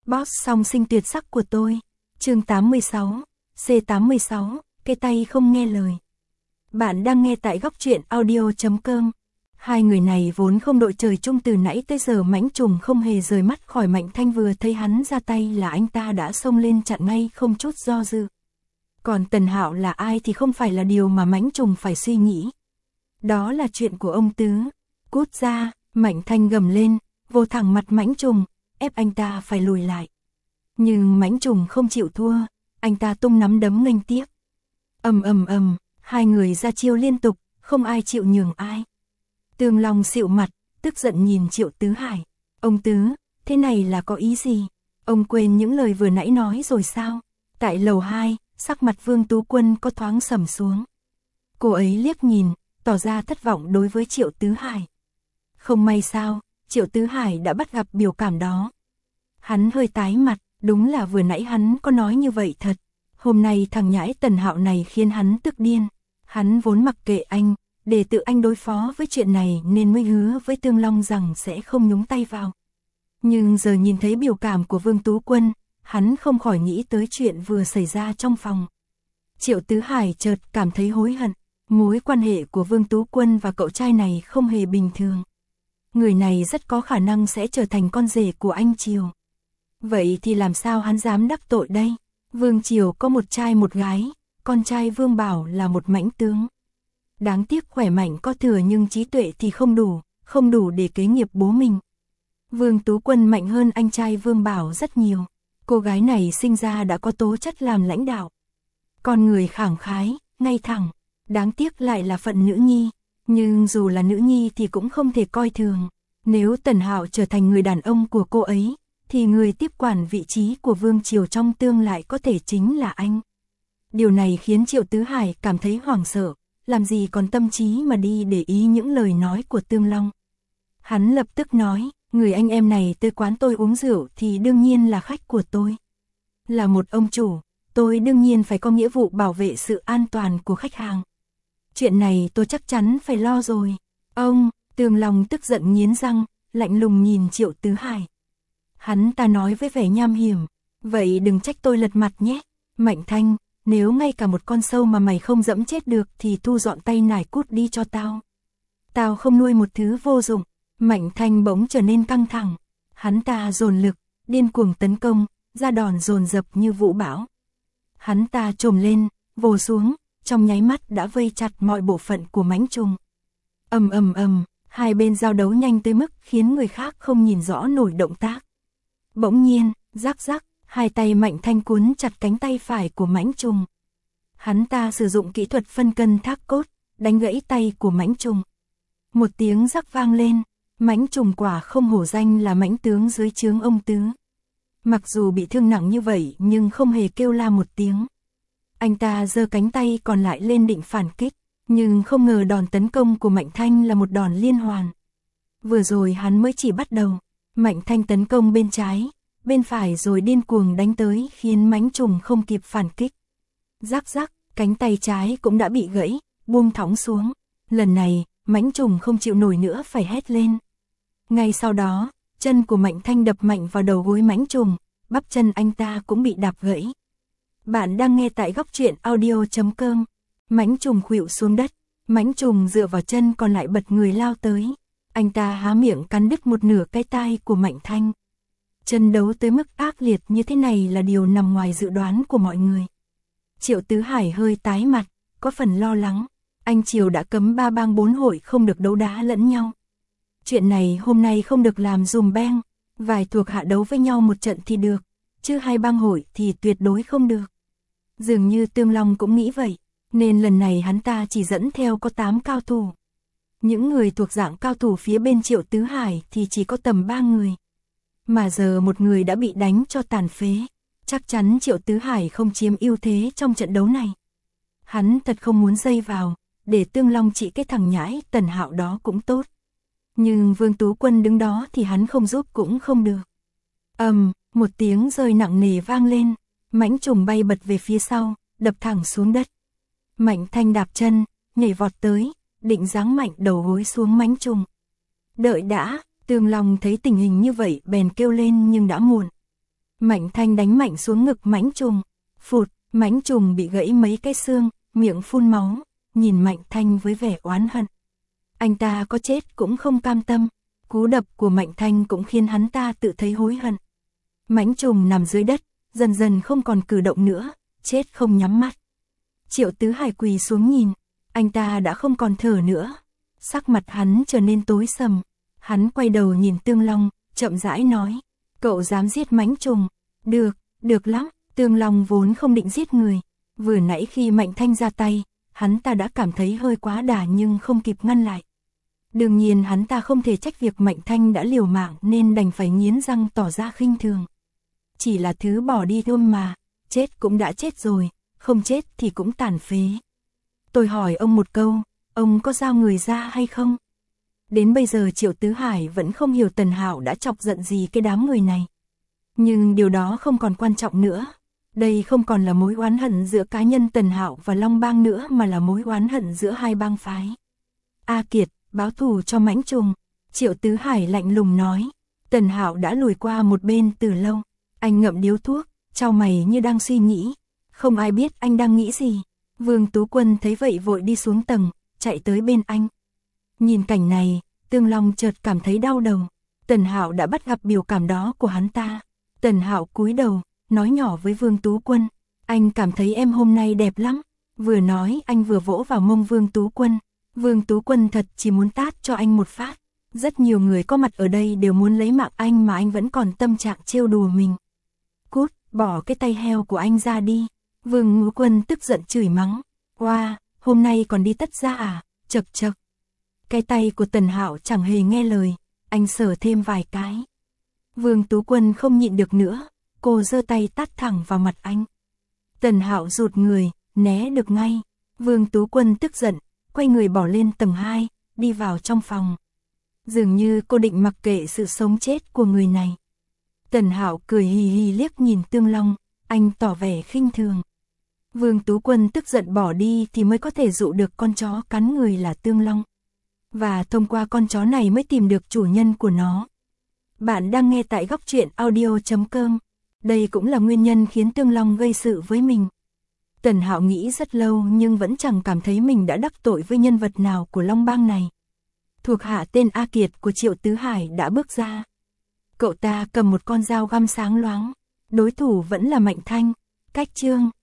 Boss song sinh tuyệt sắc của tôi. Chương 86, C86, cái tay không nghe lời. Bạn đang nghe tại góc truyện audio.com. Hai người này vốn không đội trời chung từ nãy tới giờ. Mãnh Trùng không hề rời mắt khỏi Mạnh Thanh, vừa thấy hắn ra tay là anh ta đã xông lên chặn ngay không chút do dự. Còn Tần Hạo là ai thì không phải là điều mà Mãnh Trùng phải suy nghĩ. Đó là chuyện của ông Tứ. Cút ra, Mạnh Thanh gầm lên, vô thẳng mặt Mãnh Trùng, ép anh ta phải lùi lại. Nhưng Mãnh Trùng không chịu thua, anh ta tung nắm đấm nghênh tiếp. Ầm, hai người ra chiêu liên tục, không ai chịu nhường ai. Tương Long xịu mặt, tức giận nhìn Triệu Tứ Hải. Ông Tứ, thế này là có ý gì? Ông quên những lời vừa nãy nói rồi sao? Tại lầu 2, sắc mặt Vương Tú Quân có thoáng sầm xuống. Cô ấy liếc nhìn, tỏ ra thất vọng đối với Triệu Tứ Hải. Không may sao, Triệu Tứ Hải đã bắt gặp biểu cảm đó. Hắn hơi tái mặt, đúng là vừa nãy hắn có nói như vậy thật. Hôm nay thằng nhãi Tần Hạo này khiến hắn tức điên. Hắn vốn mặc kệ anh, để tự anh đối phó với chuyện này nên mới hứa với Tương Long rằng sẽ không nhúng tay vào. Nhưng giờ nhìn thấy biểu cảm của Vương Tú Quân, hắn không khỏi nghĩ tới chuyện vừa xảy ra trong phòng. Triệu Tứ Hải chợt cảm thấy hối hận. Mối quan hệ của Vương Tú Quân và cậu trai này không hề bình thường. Người này rất có khả năng sẽ trở thành con rể của anh Triều. Vậy thì làm sao hắn dám đắc tội đây? Vương Triều có một trai một gái, con trai Vương Bảo là một mãnh tướng. Đáng tiếc khỏe mạnh có thừa nhưng trí tuệ thì không đủ để kế nghiệp bố mình. Vương Tú Quân mạnh hơn anh trai Vương Bảo rất nhiều. Cô gái này sinh ra đã có tố chất làm lãnh đạo. Con người khẳng khái, ngay thẳng, đáng tiếc lại là phận nữ nhi. Nhưng dù là nữ nhi thì cũng không thể coi thường. Nếu Tần Hạo trở thành người đàn ông của cô ấy, thì người tiếp quản vị trí của Vương Triều trong tương lai có thể chính là anh. Điều này khiến Triệu Tứ Hải cảm thấy hoảng sợ, làm gì còn tâm trí mà đi để ý những lời nói của Tương Long. Hắn lập tức nói, người anh em này tới quán tôi uống rượu thì đương nhiên là khách của tôi. Là một ông chủ, tôi đương nhiên phải có nghĩa vụ bảo vệ sự an toàn của khách hàng. Chuyện này tôi chắc chắn phải lo rồi. Ông, Tương Long tức giận nghiến răng, lạnh lùng nhìn Triệu Tứ Hải. Hắn ta nói với vẻ nham hiểm, vậy đừng trách tôi lật mặt nhé. Mạnh Thanh, nếu ngay cả một con sâu mà mày không dẫm chết được thì thu dọn tay nải cút đi cho tao. Tao không nuôi một thứ vô dụng. Mạnh Thanh bỗng trở nên căng thẳng. Hắn ta dồn lực, điên cuồng tấn công, ra đòn dồn dập như vũ bão. Hắn ta trồm lên, vồ xuống, trong nháy mắt đã vây chặt mọi bộ phận của Mãnh Trùng. Ầm, hai bên giao đấu nhanh tới mức khiến người khác không nhìn rõ nổi động tác. Bỗng nhiên, rắc, hai tay Mạnh Thanh cuốn chặt cánh tay phải của Mãnh Trùng. Hắn ta sử dụng kỹ thuật phân cân thác cốt, đánh gãy tay của Mãnh Trùng. Một tiếng rắc vang lên, Mãnh Trùng quả không hổ danh là mãnh tướng dưới trướng ông Tứ. Mặc dù bị thương nặng như vậy nhưng không hề kêu la một tiếng. Anh ta giơ cánh tay còn lại lên định phản kích, nhưng không ngờ đòn tấn công của Mạnh Thanh là một đòn liên hoàn. Vừa rồi hắn mới chỉ bắt đầu, Mạnh Thanh tấn công bên trái, bên phải rồi điên cuồng đánh tới khiến Mãnh Trùng không kịp phản kích. Rắc, cánh tay trái cũng đã bị gãy, buông thõng xuống. Lần này, Mãnh Trùng không chịu nổi nữa phải hét lên. Ngay sau đó, chân của Mạnh Thanh đập mạnh vào đầu gối Mãnh Trùng, bắp chân anh ta cũng bị đạp gãy. Bạn đang nghe tại góc truyện audio.com. Mãnh Trùng khuỵu xuống đất, Mãnh Trùng dựa vào chân còn lại bật người lao tới. Anh ta há miệng cắn đứt một nửa cái tai của Mạnh Thanh. Trận đấu tới mức ác liệt như thế này là điều nằm ngoài dự đoán của mọi người. Triệu Tứ Hải hơi tái mặt, có phần lo lắng. Anh Triều đã cấm 3 bang 4 hội không được đấu đá lẫn nhau. Chuyện này hôm nay không được làm dùm beng, vài thuộc hạ đấu với nhau một trận thì được, chứ hai bang hội thì tuyệt đối không được. Dường như Tương Long cũng nghĩ vậy, nên lần này hắn ta chỉ dẫn theo có 8 cao thủ. Những người thuộc dạng cao thủ phía bên Triệu Tứ Hải thì chỉ có tầm 3 người. Mà giờ một người đã bị đánh cho tàn phế, chắc chắn Triệu Tứ Hải không chiếm ưu thế trong trận đấu này. Hắn thật không muốn dây vào, để Tương Long trị cái thằng nhãi Tần Hạo đó cũng tốt. Nhưng Vương Tú Quân đứng đó thì hắn không giúp cũng không được. Một tiếng rơi nặng nề vang lên, Mãnh Trùng bay bật về phía sau, đập thẳng xuống đất. Mạnh Thanh đạp chân, nhảy vọt tới, định giáng mạnh đầu gối xuống Mãnh Trùng. Đợi đã, Tương Long thấy tình hình như vậy bèn kêu lên nhưng đã muộn. Mạnh Thanh đánh mạnh xuống ngực mãnh trùng. Phụt, mãnh trùng bị gãy mấy cái xương, miệng phun máu, nhìn Mạnh Thanh với vẻ oán hận. Anh ta có chết cũng không cam tâm. Cú đập của Mạnh Thanh cũng khiến hắn ta tự thấy hối hận. Mãnh trùng nằm dưới đất, dần dần không còn cử động nữa, chết không nhắm mắt. Triệu Tứ Hải quỳ xuống nhìn, anh ta đã không còn thở nữa. Sắc mặt hắn trở nên tối sầm. Hắn quay đầu nhìn Tương Long, chậm rãi nói, cậu dám giết mãnh trùng. Được, được lắm. Tương Long vốn không định giết người. Vừa nãy khi Mạnh Thanh ra tay, hắn ta đã cảm thấy hơi quá đà nhưng không kịp ngăn lại. Đương nhiên hắn ta không thể trách việc Mạnh Thanh đã liều mạng nên đành phải nghiến răng tỏ ra khinh thường. Chỉ là thứ bỏ đi thôi mà, chết cũng đã chết rồi, không chết thì cũng tàn phế. Tôi hỏi ông một câu, ông có giao người ra hay không? Đến bây giờ Triệu Tứ Hải vẫn không hiểu Tần Hạo đã chọc giận gì cái đám người này. Nhưng điều đó không còn quan trọng nữa. Đây không còn là mối oán hận giữa cá nhân Tần Hạo và Long Bang nữa mà là mối oán hận giữa hai bang phái. A Kiệt, báo thù cho mãnh trùng. Triệu Tứ Hải lạnh lùng nói. Tần Hạo đã lùi qua một bên từ lâu. Anh ngậm điếu thuốc, chau mày như đang suy nghĩ. Không ai biết anh đang nghĩ gì. Vương Tú Quân thấy vậy vội đi xuống tầng, chạy tới bên anh. Nhìn cảnh này, Tương Long chợt cảm thấy đau đầu. Tần Hạo đã bắt gặp biểu cảm đó của hắn ta. Tần Hạo cúi đầu, nói nhỏ với Vương Tú Quân. Anh cảm thấy em hôm nay đẹp lắm. Vừa nói anh vừa vỗ vào mông Vương Tú Quân. Vương Tú Quân thật chỉ muốn tát cho anh một phát. Rất nhiều người có mặt ở đây đều muốn lấy mạng anh mà anh vẫn còn tâm trạng trêu đùa mình. Cút, bỏ cái tay heo của anh ra đi. Vương Ngũ Quân tức giận chửi mắng. Wow, hôm nay còn đi tất ra à, chật chật. Cái tay của Tần Hạo chẳng hề nghe lời, anh sờ thêm vài cái. Vương Tú Quân không nhịn được nữa, cô giơ tay tát thẳng vào mặt anh. Tần Hạo rụt người, né được ngay. Vương Tú Quân tức giận, quay người bỏ lên tầng 2, đi vào trong phòng. Dường như cô định mặc kệ sự sống chết của người này. Tần Hạo cười hì hì liếc nhìn Tương Long, anh tỏ vẻ khinh thường. Vương Tú Quân tức giận bỏ đi thì mới có thể dụ được con chó cắn người là Tương Long. Và thông qua con chó này mới tìm được chủ nhân của nó. Bạn đang nghe tại Góc Truyện Audio.com. Đây cũng là nguyên nhân khiến Tương Long gây sự với mình. Tần Hạo nghĩ rất lâu nhưng vẫn chẳng cảm thấy mình đã đắc tội với nhân vật nào của Long Bang này. Thuộc hạ tên A Kiệt của Triệu Tứ Hải đã bước ra. Cậu ta cầm một con dao găm sáng loáng. Đối thủ vẫn là Mạnh Thanh. Cách chương